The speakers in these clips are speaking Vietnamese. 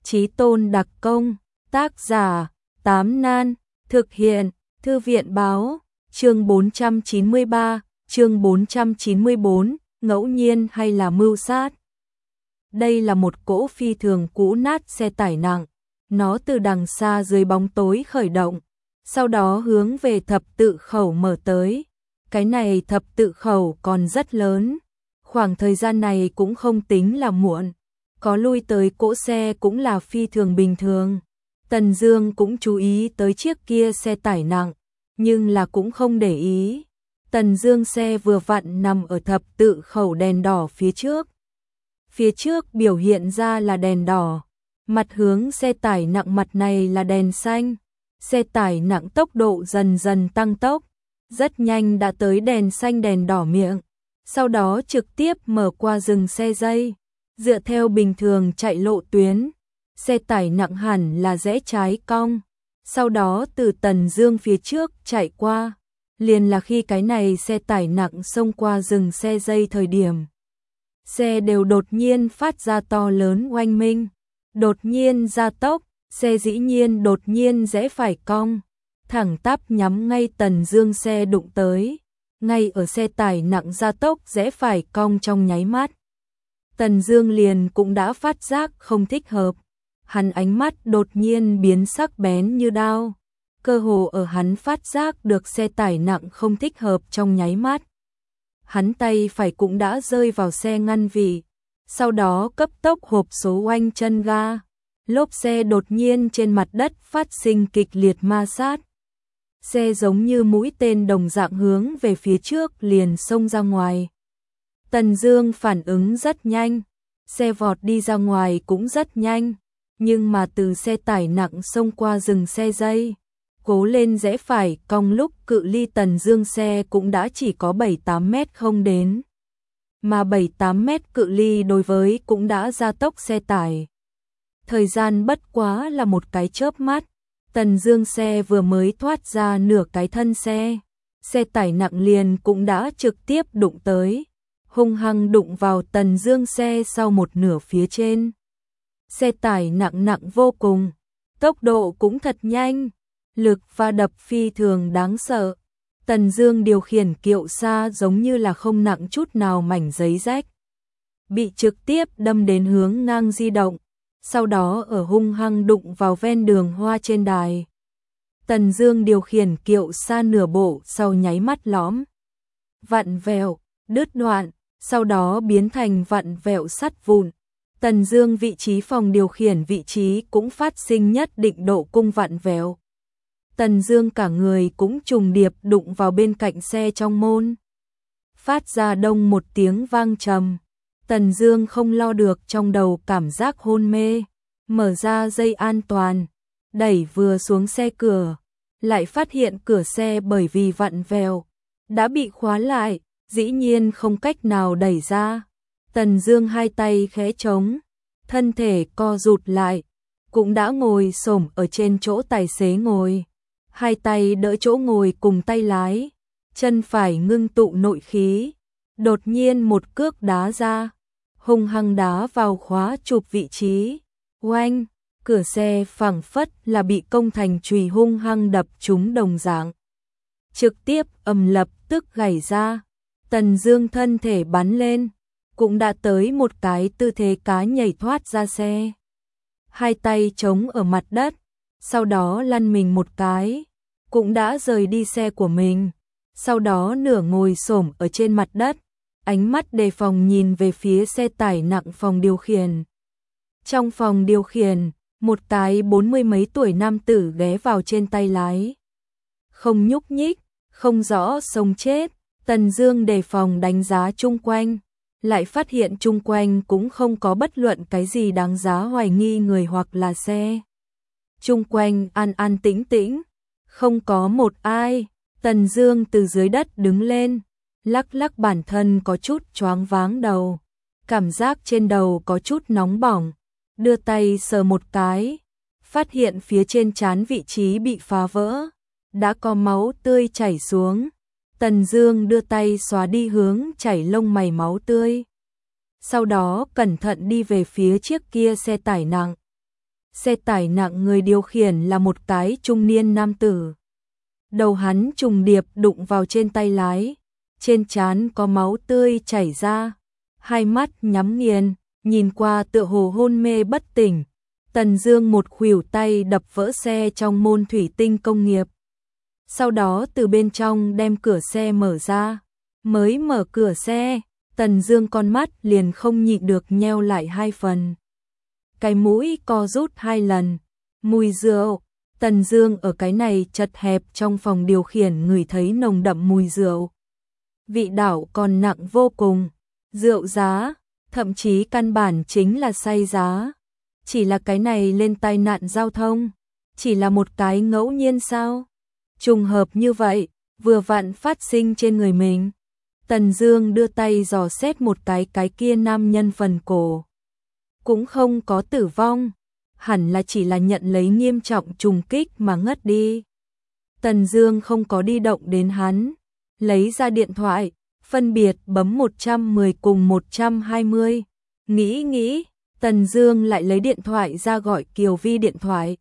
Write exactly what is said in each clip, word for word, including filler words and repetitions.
Chí Tôn đặc công, tác giả, Tám Nan, thực hiện, Thư viện báo, chương bốn trăm chín mươi ba, chương bốn trăm chín mươi bốn, ngẫu nhiên hay là mưu sát. Đây là một cỗ phi thường cũ nát xe tải nặng, nó từ đằng xa dưới bóng tối khởi động, sau đó hướng về thập tự khẩu mở tới. Cái này thập tự khẩu còn rất lớn, khoảng thời gian này cũng không tính là muộn, có lui tới cỗ xe cũng là phi thường bình thường. Tần Dương cũng chú ý tới chiếc kia xe tải nặng, nhưng là cũng không để ý. Tần Dương xe vừa vặn nằm ở thập tự khẩu đèn đỏ phía trước. Phía trước biểu hiện ra là đèn đỏ, mặt hướng xe tải nặng mặt này là đèn xanh. Xe tải nặng tốc độ dần dần tăng tốc, rất nhanh đã tới đèn xanh đèn đỏ miệng, sau đó trực tiếp mở qua dừng xe dây. Dựa theo bình thường chạy lộ tuyến, xe tải nặng hẳn là rẽ trái cong, sau đó từ Tần Dương phía trước chạy qua. Liền là khi cái này xe tải nặng xông qua dừng xe dây thời điểm, xe đều đột nhiên phát ra to lớn oanh minh, đột nhiên gia tốc, xe dĩ nhiên đột nhiên rẽ phải cong, thẳng tắp nhắm ngay Tần Dương xe đụng tới. Ngay ở xe tải nặng gia tốc rẽ phải cong trong nháy mắt, Tần Dương liền cũng đã phát giác không thích hợp, hắn ánh mắt đột nhiên biến sắc bén như đao. Cơ hồ ở hắn phát giác được xe tải nặng không thích hợp trong nháy mắt, hắn tay phải cũng đã rơi vào xe ngăn vị, sau đó cấp tốc hộp số oanh chân ga, lốp xe đột nhiên trên mặt đất phát sinh kịch liệt ma sát. Xe giống như mũi tên đồng dạng hướng về phía trước liền xông ra ngoài. Tần Dương phản ứng rất nhanh, xe vọt đi ra ngoài cũng rất nhanh, nhưng mà từ xe tải nặng xông qua dừng xe dây, cố lên rẽ phải cong lúc cự ly Tần Dương xe cũng đã chỉ có bảy tám mét không đến. Mà bảy tám mét cự ly đối với cũng đã gia tốc xe tải. Thời gian bất quá là một cái chớp mắt, Tần Dương xe vừa mới thoát ra nửa cái thân xe, xe tải nặng liền cũng đã trực tiếp đụng tới, hung hăng đụng vào Tần Dương xe sau một nửa phía trên. Xe tải nặng nặng vô cùng, tốc độ cũng thật nhanh, lực va đập phi thường đáng sợ. Tần Dương điều khiển kiệu xa giống như là không nặng chút nào mảnh giấy rách, bị trực tiếp đâm đến hướng ngang di động, sau đó ở hung hăng đụng vào ven đường hoa trên đài. Tần Dương điều khiển kiệu xa nửa bộ sau nháy mắt lõm, vặn vẹo, đứt đoạn, sau đó biến thành vặn vẹo sắt vụn. Tần Dương vị trí phòng điều khiển vị trí cũng phát sinh nhất định độ cung vặn vẹo. Tần Dương cả người cũng trùng điệp đụng vào bên cạnh xe trong môn, phát ra đông một tiếng vang trầm. Tần Dương không lo được trong đầu cảm giác hôn mê, mở ra dây an toàn, đẩy vừa xuống xe cửa, lại phát hiện cửa xe bởi vì vặn vẹo đã bị khóa lại, dĩ nhiên không cách nào đẩy ra. Tần Dương hai tay khẽ trống, thân thể co rụt lại, cũng đã ngồi xổm ở trên chỗ tài xế ngồi, hai tay đỡ chỗ ngồi cùng tay lái, chân phải ngưng tụ nội khí, đột nhiên một cước đá ra, hung hăng đá vào khóa chụp vị trí. Oanh, cửa xe phảng phất là bị công thành chùy hung hăng đập trúng đồng dạng, trực tiếp ầm lập tức gãy ra. Tần Dương thân thể bắn lên, cũng đã tới một cái tư thế cá nhảy thoát ra xe, hai tay chống ở mặt đất, sau đó lăn mình một cái, cũng đã rời đi xe của mình, sau đó nửa ngồi xổm ở trên mặt đất, ánh mắt đề phòng nhìn về phía xe tải nặng phòng điều khiển. Trong phòng điều khiển, một cái bốn mươi mấy tuổi nam tử ghé vào trên tay lái, không nhúc nhích, không rõ sống chết. Tần Dương đề phòng đánh giá chung quanh, lại phát hiện chung quanh cũng không có bất luận cái gì đáng giá hoài nghi người hoặc là xe. Chung quanh an an tĩnh tĩnh, không có một ai. Tần Dương từ dưới đất đứng lên, lắc lắc bản thân có chút choáng váng đầu, cảm giác trên đầu có chút nóng bỏng, đưa tay sờ một cái, phát hiện phía trên trán vị trí bị phá vỡ, đã có máu tươi chảy xuống. Tần Dương đưa tay xóa đi hướng chảy lông mày máu tươi, sau đó cẩn thận đi về phía chiếc kia xe tải nặng. Xe tải nặng người điều khiển là một cái trung niên nam tử. Đầu hắn trùng điệp đụng vào trên tay lái, trên trán có máu tươi chảy ra, hai mắt nhắm nghiền, nhìn qua tựa hồ hôn mê bất tỉnh. Tần Dương một khuỷu tay đập vỡ xe trong môn thủy tinh công nghiệp. Sau đó từ bên trong đem cửa xe mở ra. Mới mở cửa xe, Tần Dương con mắt liền không nhịn được nheo lại hai phần. Cái mũi co rút hai lần. Mùi rượu. Tần Dương ở cái này chật hẹp trong phòng điều khiển ngửi thấy nồng đậm mùi rượu. Vị đạo còn nặng vô cùng. Rượu giá, thậm chí căn bản chính là say giá. Chỉ là cái này lên tai nạn giao thông, chỉ là một cái ngẫu nhiên sao? Trùng hợp như vậy, vừa vặn phát sinh trên người mình. Tần Dương đưa tay dò xét một cái cái kia nam nhân phần cổ. Cũng không có tử vong, hẳn là chỉ là nhận lấy nghiêm trọng trùng kích mà ngất đi. Tần Dương không có đi động đến hắn, lấy ra điện thoại, phân biệt bấm một trăm mười cùng một trăm hai mươi. Nghĩ nghĩ, Tần Dương lại lấy điện thoại ra gọi Kiều Vi điện thoại.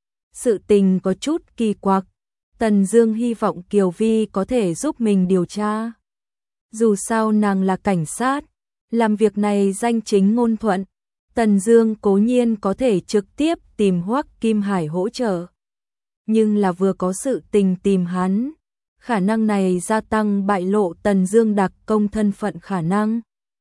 Sự tình có chút kỳ quặc, Tần Dương hy vọng Kiều Vi có thể giúp mình điều tra. Dù sao nàng là cảnh sát, làm việc này danh chính ngôn thuận. Tần Dương cố nhiên có thể trực tiếp tìm Hoắc Kim Hải hỗ trợ, nhưng là vừa có sự tình tìm hắn, khả năng này gia tăng bại lộ Tần Dương đặc công thân phận khả năng.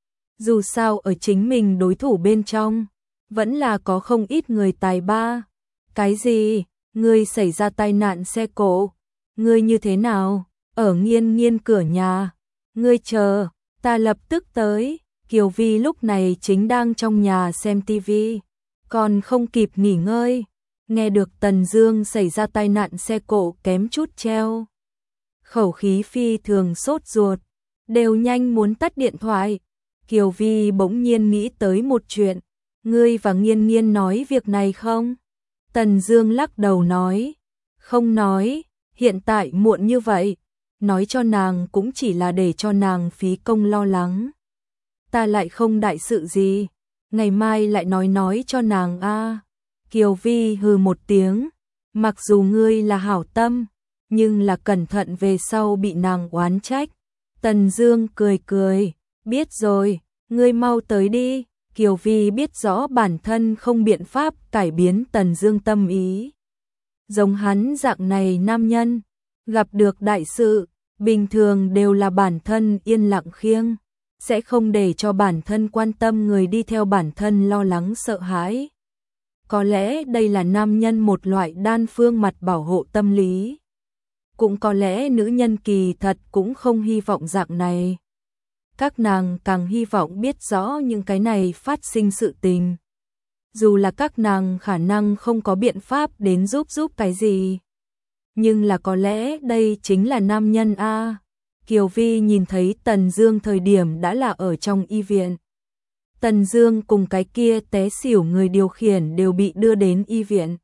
Dù sao ở chính mình đối thủ bên trong, vẫn là có không ít người tài ba. Cái gì? Ngươi xảy ra tai nạn xe cộ? Ngươi như thế nào? Ở Nghiên Nghiên cửa nhà. Ngươi chờ, ta lập tức tới. Kiều Vi lúc này chính đang trong nhà xem tivi, còn không kịp nghỉ ngơi. Nghe được Tần Dương xảy ra tai nạn xe cộ kém chút treo. Khẩu khí phi thường sốt ruột, đều nhanh muốn tắt điện thoại. Kiều Vi bỗng nhiên nghĩ tới một chuyện. Ngươi và Nghiên Nghiên nói việc này không? Tần Dương lắc đầu nói. Không nói, hiện tại muộn như vậy. Nói cho nàng cũng chỉ là để cho nàng phí công lo lắng. Ta lại không đại sự gì. Ngày mai lại nói nói cho nàng a. À. Kiều Vi hừ một tiếng. Mặc dù ngươi là hảo tâm, nhưng là cẩn thận về sau bị nàng oán trách. Tần Dương cười cười. Biết rồi, ngươi mau tới đi. Kiều Vi biết rõ bản thân không biện pháp cải biến Tần Dương tâm ý. Giống hắn dạng này nam nhân, gặp được đại sự, bình thường đều là bản thân yên lặng khiêng, sẽ không để cho bản thân quan tâm người đi theo bản thân lo lắng sợ hãi. Có lẽ đây là nam nhân một loại đan phương mặt bảo hộ tâm lý. Cũng có lẽ nữ nhân kỳ thật cũng không hy vọng dạng này. Các nàng càng hy vọng biết rõ những cái này phát sinh sự tình. Dù là các nàng khả năng không có biện pháp đến giúp giúp cái gì. Nhưng là có lẽ đây chính là nam nhân a. Kiều Vi nhìn thấy Tần Dương thời điểm đã là ở trong y viện. Tần Dương cùng cái kia té xỉu người điều khiển đều bị đưa đến y viện.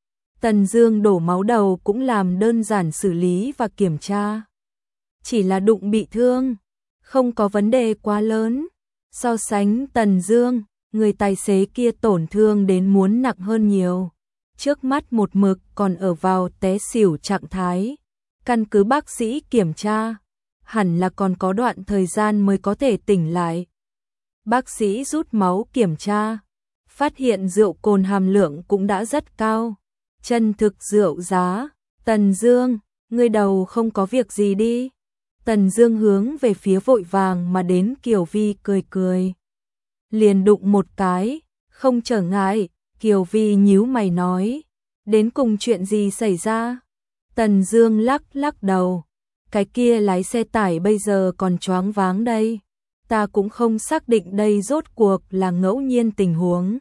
Tần Dương đổ máu đầu cũng làm đơn giản xử lý và kiểm tra. Chỉ là đụng bị thương, không có vấn đề quá lớn. So sánh Tần Dương, người tài xế kia tổn thương đến muốn nặng hơn nhiều. Trước mắt một mực còn ở vào té xỉu trạng thái. Căn cứ bác sĩ kiểm tra, hẳn là còn có đoạn thời gian mới có thể tỉnh lại. Bác sĩ rút máu kiểm tra, phát hiện rượu cồn hàm lượng cũng đã rất cao. Chân thực rượu giá. Tần Dương, ngươi đầu không có việc gì đi. Tần Dương hướng về phía vội vàng mà đến Kiều Vi cười cười. Liền đụng một cái, không trở ngại. Kiều Vi nhíu mày nói. Đến cùng chuyện gì xảy ra? Tần Dương lắc lắc đầu. Cái kia lái xe tải bây giờ còn choáng váng đây. Ta cũng không xác định đây rốt cuộc là ngẫu nhiên tình huống,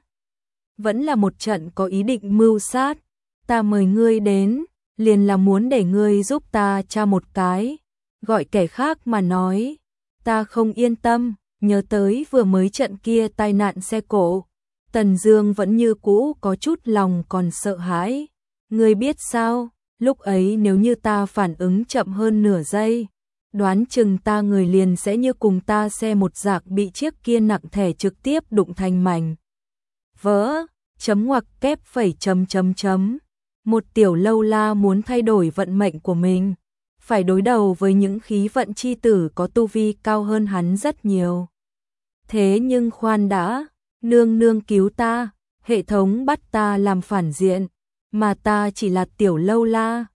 vẫn là một trận có ý định mưu sát. Ta mời ngươi đến, liền là muốn để ngươi giúp ta tra một cái. Gọi kẻ khác mà nói, ta không yên tâm, nhớ tới vừa mới trận kia tai nạn xe cộ. Tần Dương vẫn như cũ có chút lòng còn sợ hãi. Ngươi biết sao, lúc ấy nếu như ta phản ứng chậm hơn nửa giây, đoán chừng ta người liền sẽ như cùng ta xe một dạng bị chiếc kia nặng thẻ trực tiếp đụng thành mảnh vỡ. chấm ngoặc kép phẩy chấm chấm chấm. Một tiểu lâu la muốn thay đổi vận mệnh của mình, phải đối đầu với những khí vận chi tử có tu vi cao hơn hắn rất nhiều. Thế nhưng khoan đã, nương nương cứu ta, hệ thống bắt ta làm phản diện, mà ta chỉ là tiểu lâu la,